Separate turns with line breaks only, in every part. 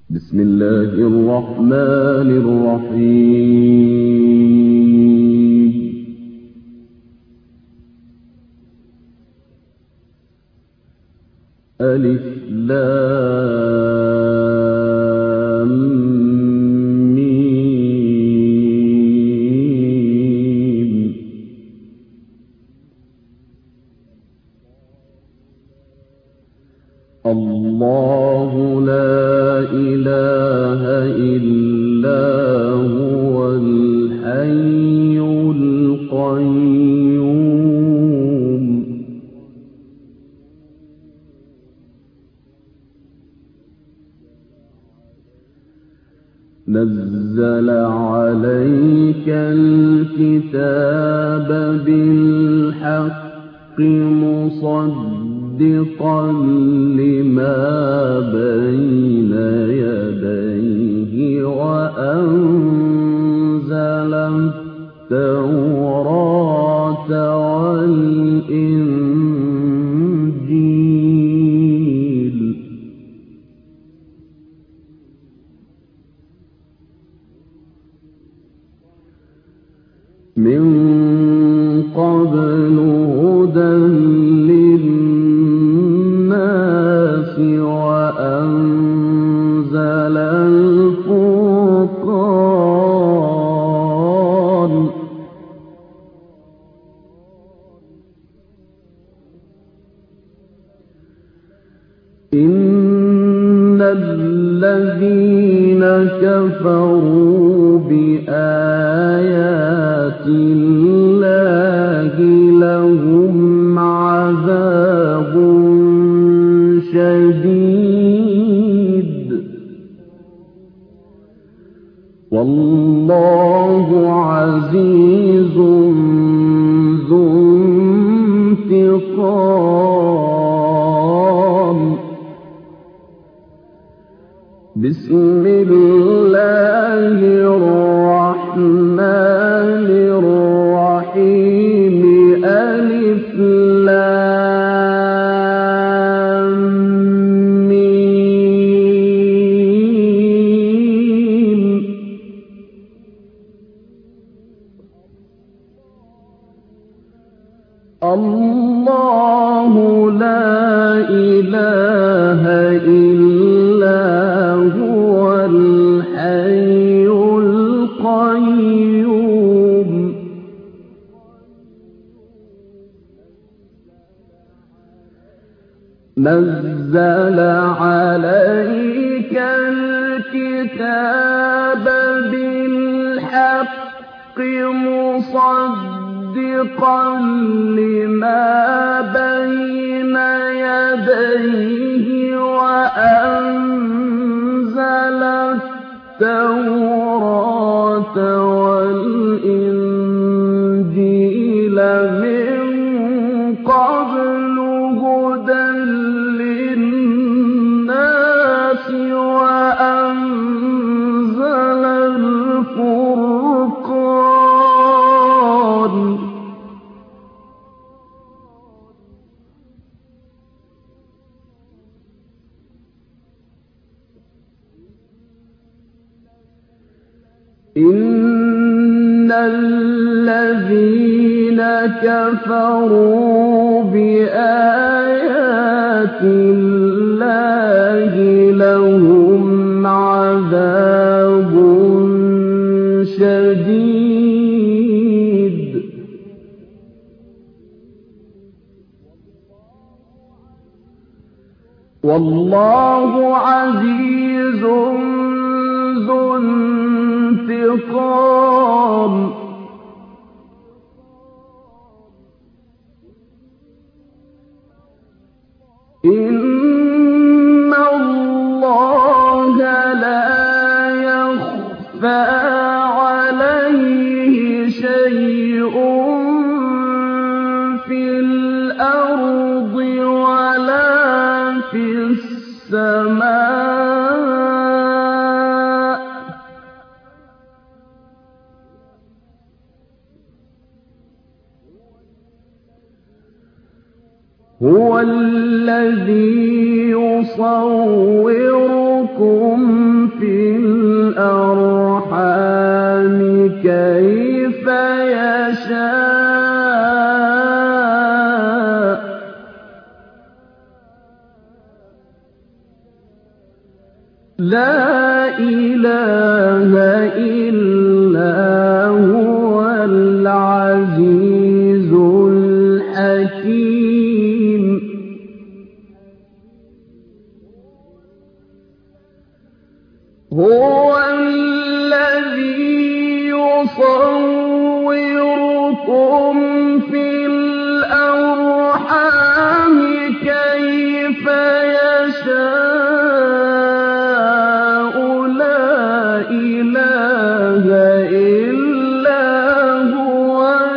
بسم الله الرحمن الرحيم. ألف لام ميم. الله لا إله إلا هو الحي القيوم. نزل عليك الكتاب بالحق مصدقا لما بين يديه وأنزل التوراة والإنجيل. من قبل هدى للناس وأنزل الفرقان. إن الذين كفروا بآيات الله لهم عذاب شديد والله عزيز ذو انتقام. بسم الله الرحمن الرحيم. ألف لام ميم. الله لا إله إلا هو الحي القيوم. نزل عليك الكتاب بالحق مصدقا لما بين يديه وأنزل التوراة والإنجيل من قبل هدى للناس وأنزل الفرقان. إن الذين كفروا بآيات الله لهم عذاب شديد والله عزيز ذو انتقام. إن الله لا يخفى عليه شيء في الأرض ولا في السماء. هو الذي يصوركم لا إله إلا هو العزيز الحكيم هو الذي يصوركم في الأرحام كيف يشاء لا إله إلا هو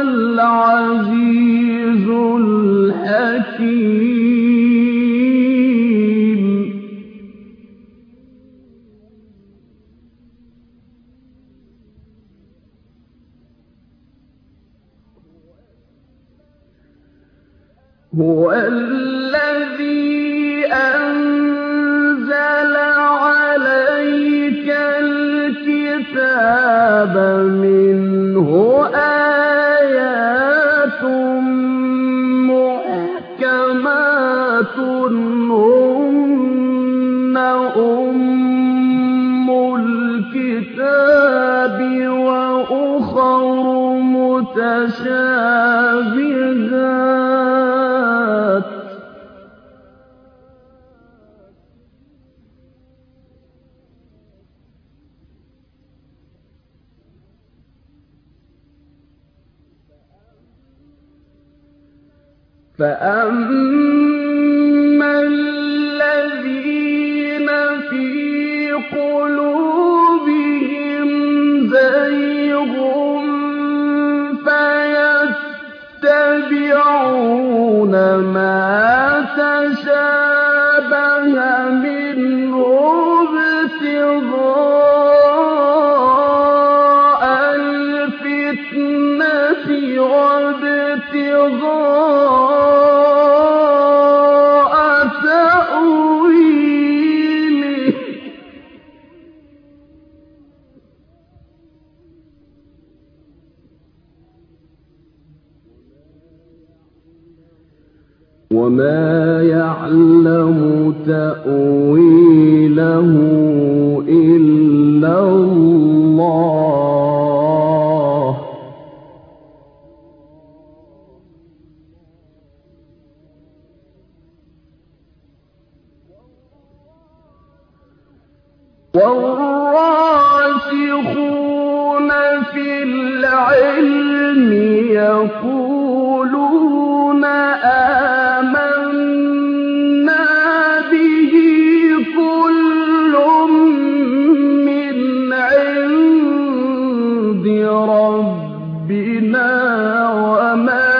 العزيز الحكيم هو الذي أنزل عليك الكتاب منه آيات محكمات هن أم الكتاب وأخر متشابهات فأما الذين في قلوبهم زيغ فيتبعون ما تشابه منه ابتغاء الفتنة وابتغاء تأويله وما يعلم تأويله إلا الله والراسخون في العلم يقولون آمنا به كل من عند ربنا وما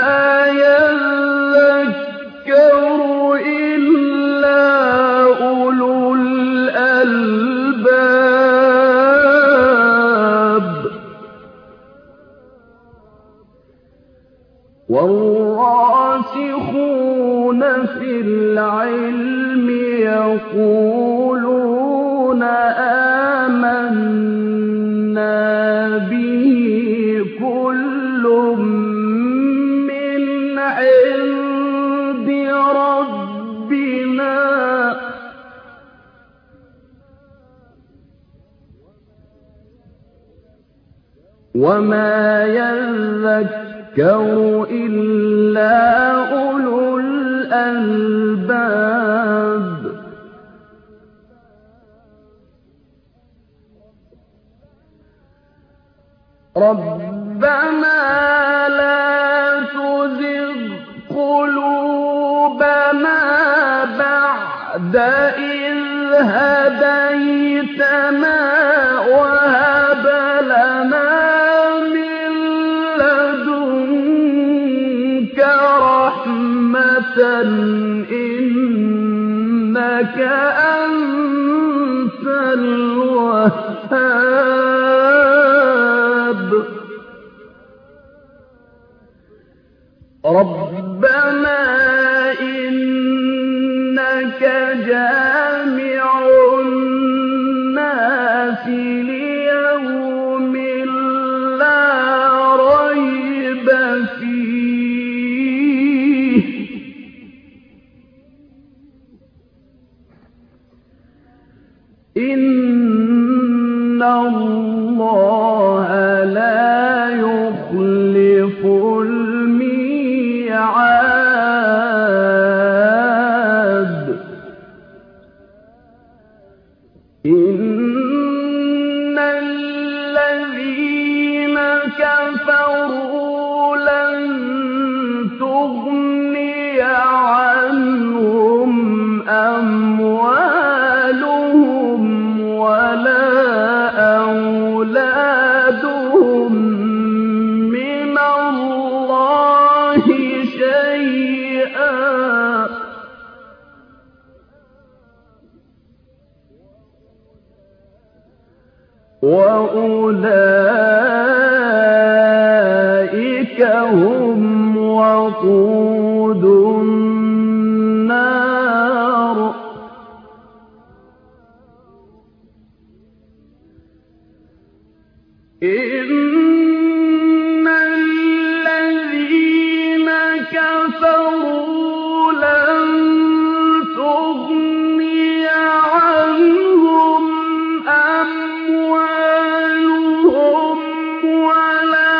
يذكر إلا أولو الألباب والراسخون في العلم يقولون آمنا به كل من عند ربنا وما يذكر إلا أولو الألباب ربنا لا تزغ قلوبنا بعد إذ هديتنا وهب لنا من لدنك رحمة إنك أنت الوهاب ربنا إنك جامع الناس ليوم لا ريب فيه إِنَّ اللَّهَ لَا يُخْلِفُ الْمِيعَادَ إِنَّ الَّذِينَ كَفَرُوا لَن تُغْنِيَ عَنْهُمْ أَمْوَالُهُمْ وَلَا أَوْلَادُهُم مِّنَ اللَّهِ شَيْئًا وَأُولَٰئِكَ هُمْ وَقُودُ النَّارِ إِنَّ الَّذِينَ كَفَرُوا لَن تُغْنِيَ عَنْهُمْ أَمْوَالُهُمْ وَلَا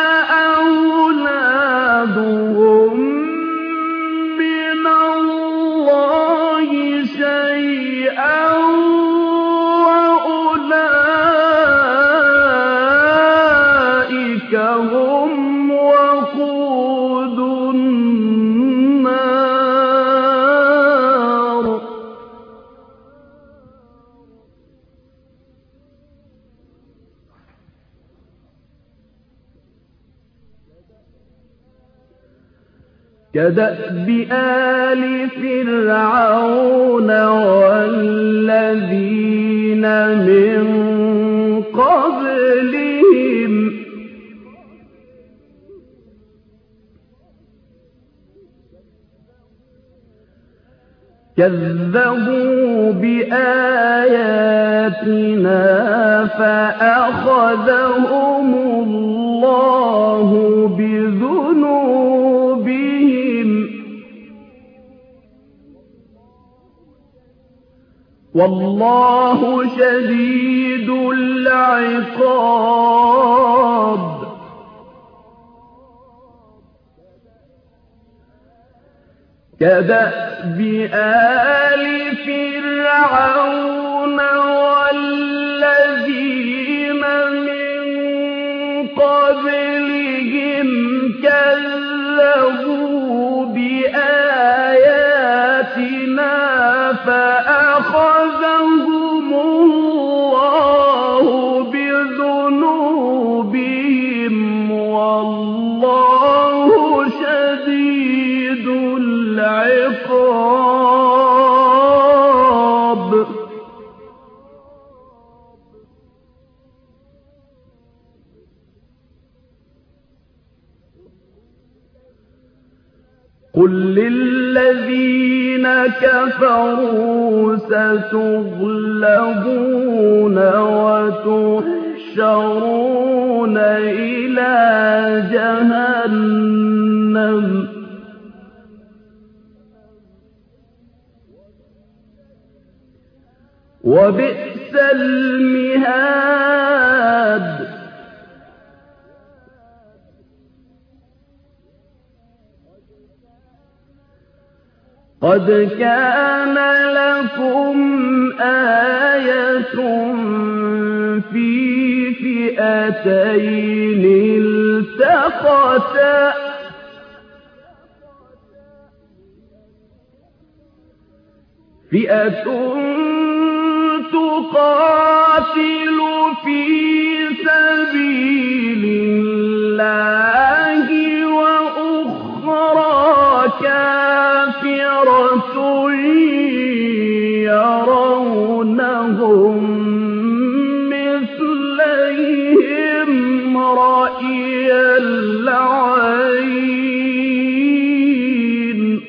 أَوْلَادُهُم مِّنَ اللَّهِ شَيْئًا وَأُولَٰئِكَ هُمْ وَقُودُ النَّارِ كَدَأْبِ آلِ فِرْعَوْنَ وَالَّذِينَ مِن قَبْلِهِمْ كَذَّبُوا بِآيَاتِنَا فَأَخَذَهُمُ اللَّهُ بِذُنُوبِهِمْ ۗ وَاللَّهُ شَدِيدُ الْعِقَابِ كَدَأْبِ آلِ فِرْعَوْنَ وَالَّذِينَ مِن قَبْلِهِمْ كَذَّبُوا بِآيَاتِنَا فَأَخَذَهُمُ اللَّهُ بِذُنُوبِهِمْ ۗ وَاللَّهُ شَدِيدُ الْعِقَابِ قُل لِّلَّذِينَ كَفَرُوا سَتُغْلَبُونَ وَتُحْشَرُونَ إِلَىٰ جَهَنَّمَ ۚ وَبِئْسَ الْمِهَادُ قَدْ كَانَ لَكُمْ آيَةٌ فِي فِئَتَيْنِ الْتَقَتَا ۖ فِئَةٌ تُقَاتِلُ فِي سَبِيلِ اللَّهِ وَأُخْرَىٰ كَافِرَةٌ يَرَوْنَهُم مِّثْلَيْهِمْ رَأْيَ الْعَيْنِ ۚ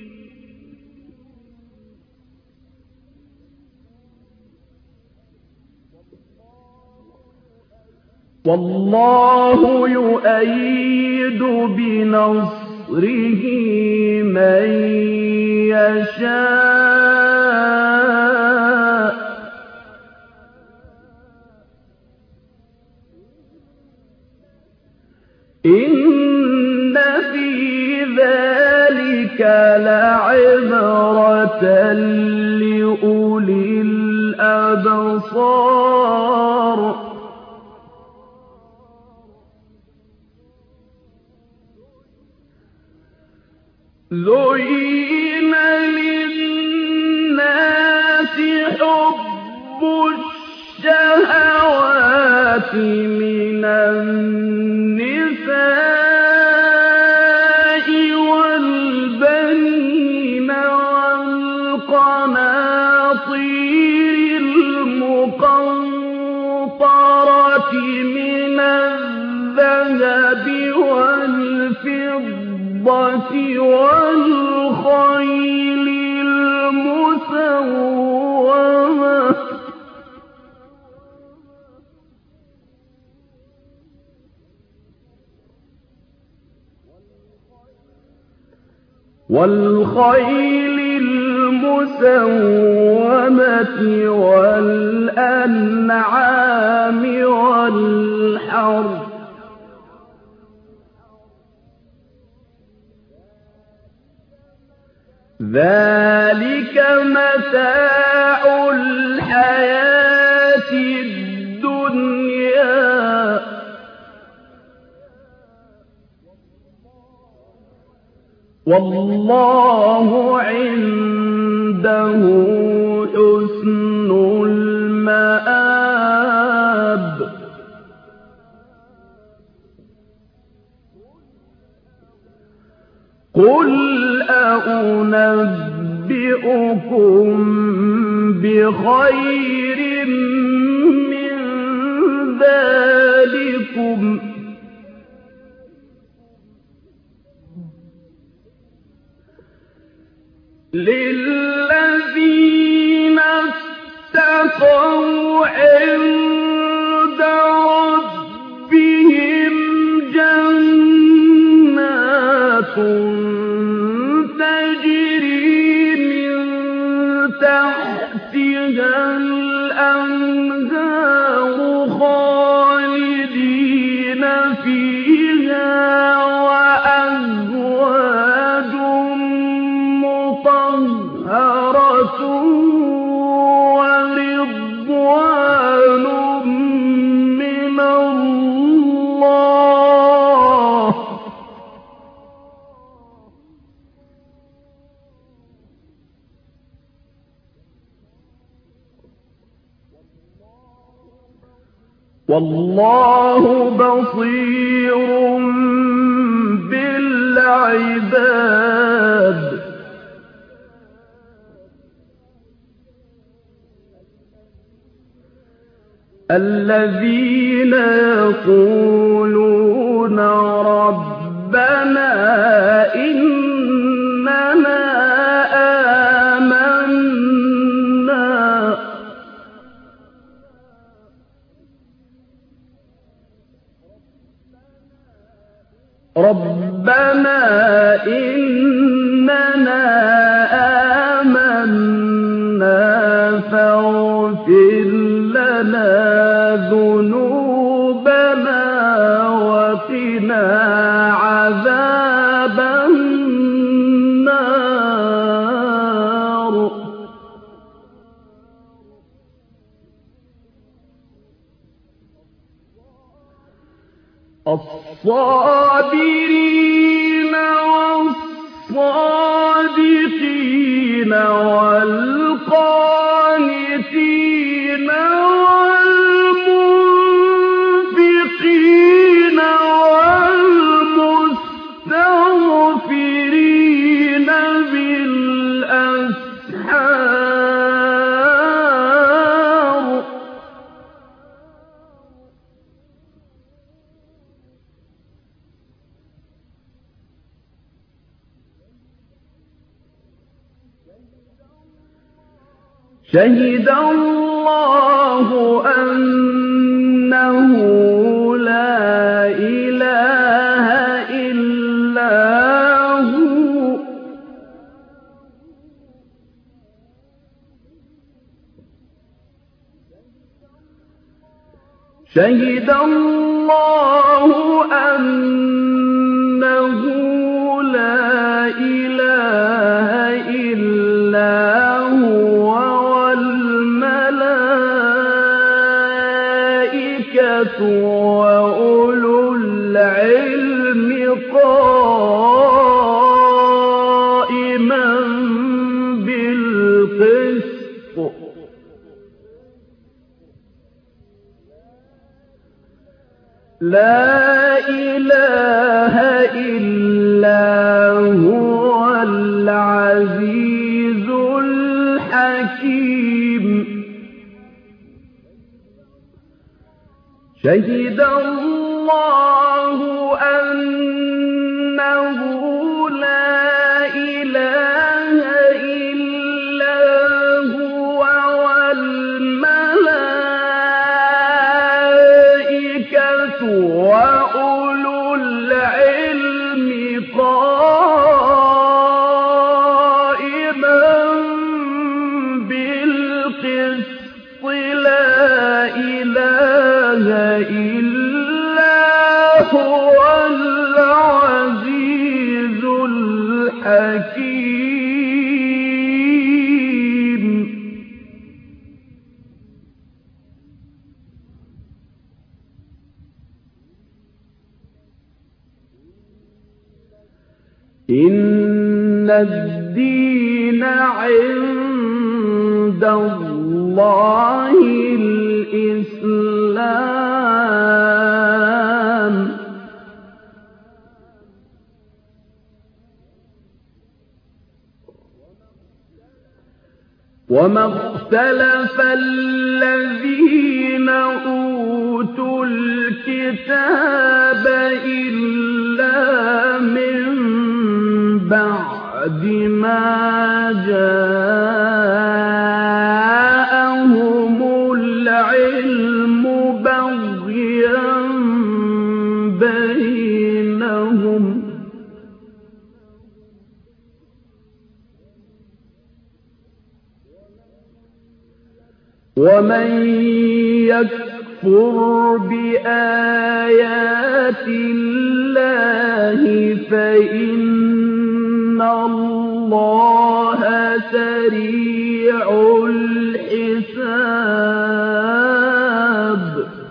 وَاللَّهُ يُؤَيِّدُ بِنَصْرِهِ مَن يَشَاءُ ۗ إن في ذلك لعبرة لأولي الأبصار زين للناس حب الشهوات من النساء والبنين والقناطير المقنطرة من الذهب والفضة والخيل المسومة والأنعام والحرث ذلك متاع الحياة الدنيا والله عنده حسن المآب قل أنبئكم بخير من ذلكم للذين اتقوا عند ربهم جنات تجري من تحتها الأنهار خالدين فيها وأزواج مطهرة ورضوان من الله والله بصير بالعباد الذين يقولون ربنا إننا آمنا فاغفر لنا ذنوبنا وقنا عذاب النار الصابرين والصادقين والقانتين والمنفقين والمستغفرين بالأسحار شهد الله أنه لا إله إلا هو شهد الله اللَّهُ أَنَّهُ لَا إِلَٰهَ إِلَّا هُوَ وَالْمَلَائِكَةُ وَأُولُو الْعِلْمِ قَائِمًا بِالْقِسْطِ ۚ لَا إِلَٰهَ إِلَّا هُوَ الْعَزِيزُ الْحَكِيمُ شَهِدَ اللَّهُ أَنَّهُ لَا إِلَٰهَ إِلَّا هُوَ وَالْمَلَائِكَةُ وَأُولُو الْعِلْمِ قَائِمًا بِالْقِسْطِ ۚ لَا إِلَٰهَ إِلَّا هُوَ الْعَزِيزُ الْحَكِيمُ إِنَّ الدِّينَ عِندَ اللَّهِ الْإِسْلَامُ وَمَا اخْتَلَفَ الَّذِينَ أُوتُوا الْكِتَابَ إِلَّا مِن بَعْدِ مَا جَاءَهُمُ الْعِلْمُ بَغْيًا بَيْنَهُمْ ۚ وَمَن يَكْفُرْ بِآيَاتِ اللَّهِ فَإِنَّ اللَّهَ سَرِيعُ الْحِسَابِ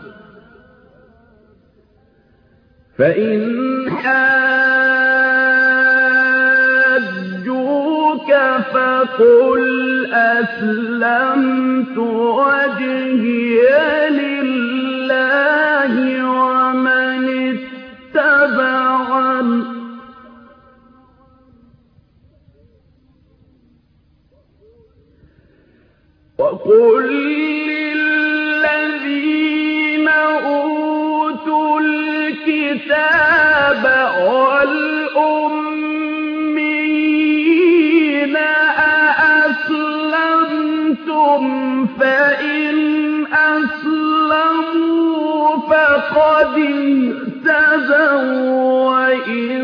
فَإِنْ حَاجُّوكَ فَقُلْ أَسْلَمْتُ وَجْهِيَ لِلَّهِ وَمَنِ اتَّبَعَنِ ۗ وَقُل لِّلَّذِينَ أُوتُوا الْكِتَابَ وَالْأُمِّيِّينَ أَأَسْلَمْتُمْ ۚ فَإِنْ أَسْلَمُوا فَقَدِ اهْتَدَوا ۖ وَّإِن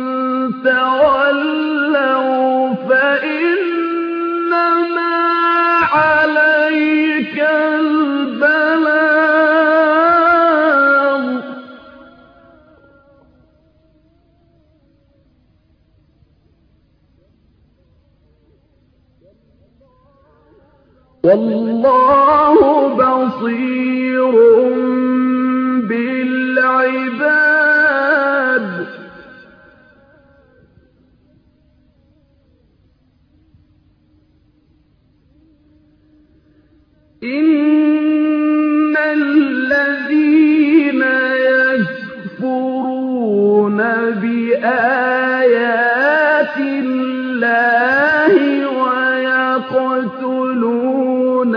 تَوَلَّوْا فَإِنَّمَا عَلَيْكَ الْبَلَاغُ ۗ وَاللَّهُ بَصِيرٌ بِالْعِبَادِ إِنَّ الَّذِينَ يَكْفُرُونَ بِآيَاتِ اللَّهِ وَيَقْتُلُونَ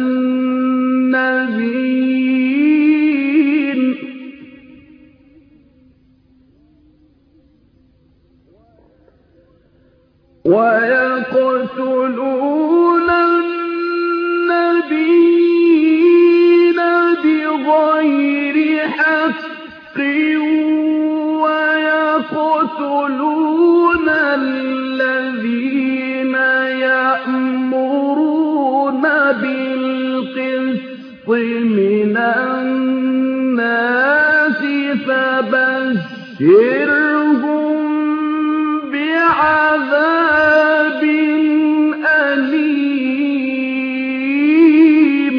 النَّبِيِّينَ بِغَيْرِ حَقٍّ وَيَقْتُلُونَ الَّذِينَ يَأْمُرُونَ بِالْقِسْطِ مِنَ النَّاسِ بعذاب أليم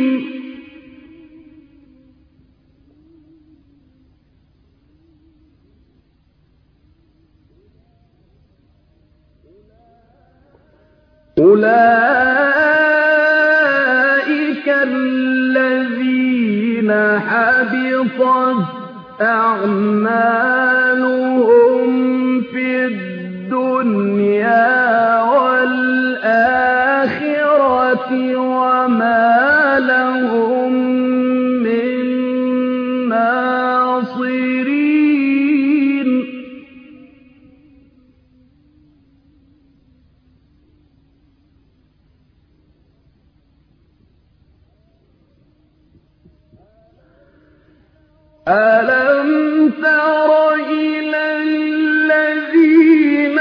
أولئك الذين حبطت أعمالهم في الدنيا والآخرة وما لهم من ناصرين ألم تر إلى الذين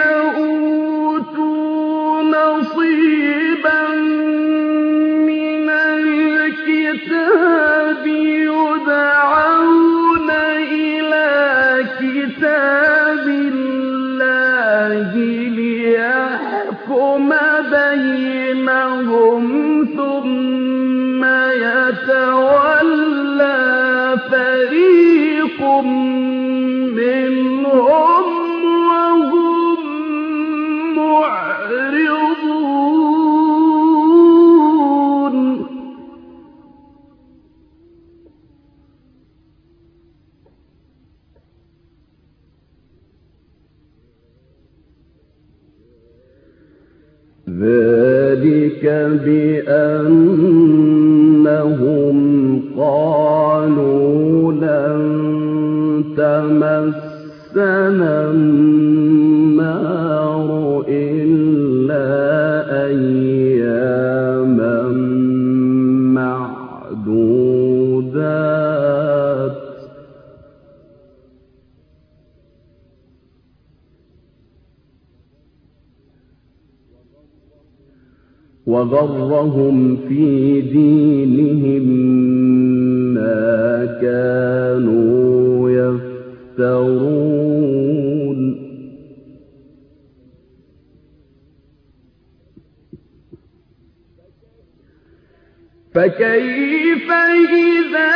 أوتوا نصيبا من الكتاب يدعون إلى كتاب الله ليحكم بينهم ثم يتولى فريق منهم وهم معرضون ذلك بأنهم قالوا لن تمسنا النار إلا أياما معدودات وغرهم في دينهم ما كانوا يفترون فكيف إذا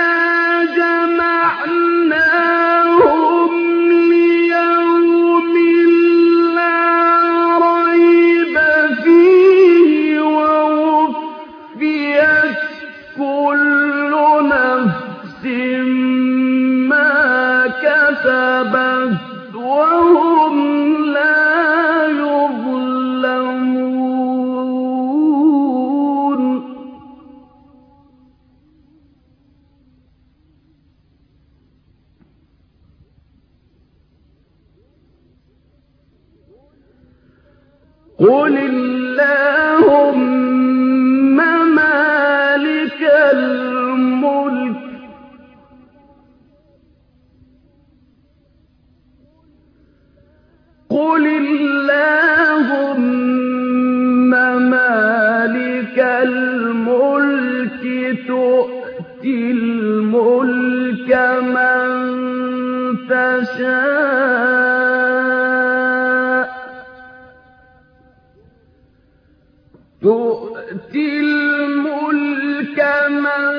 جمعناهم ليوم لا ريب فيه ووفيت كل نفس ما كسبت وهم لا يظلمون قل اللهم مالك الملك قل اللهم مالك الملك تؤتي الملك من تشاء تؤتي الملك من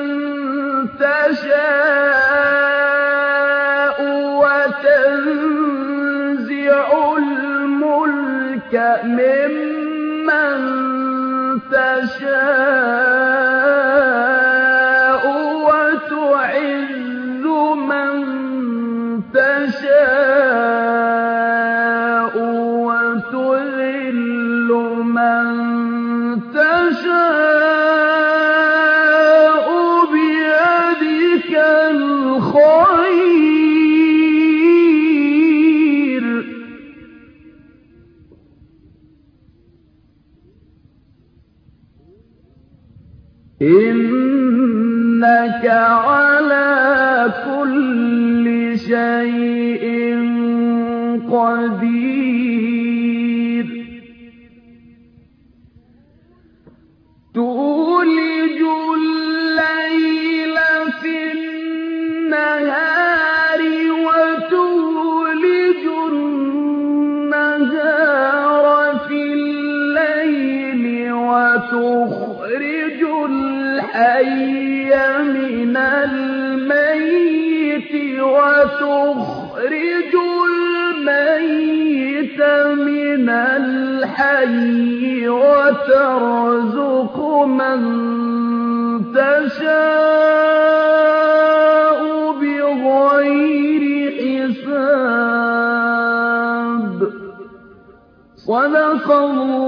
تشاء وتنزع الملك ممن تشاء وتعز من تشاء وتذل من تشاء بيدك الخير إنك على كل شيء قدير تولج الليل في النهار وتولج الْحَيَّ مِنَ الْمَيِّتِ وَتُخْرِجُ الْمَيِّتَ مِنَ الْحَيِّ وَتَرْزُقُ مَن تَشَاءُ بِغَيْرِ حِسَابٍ. صدق الله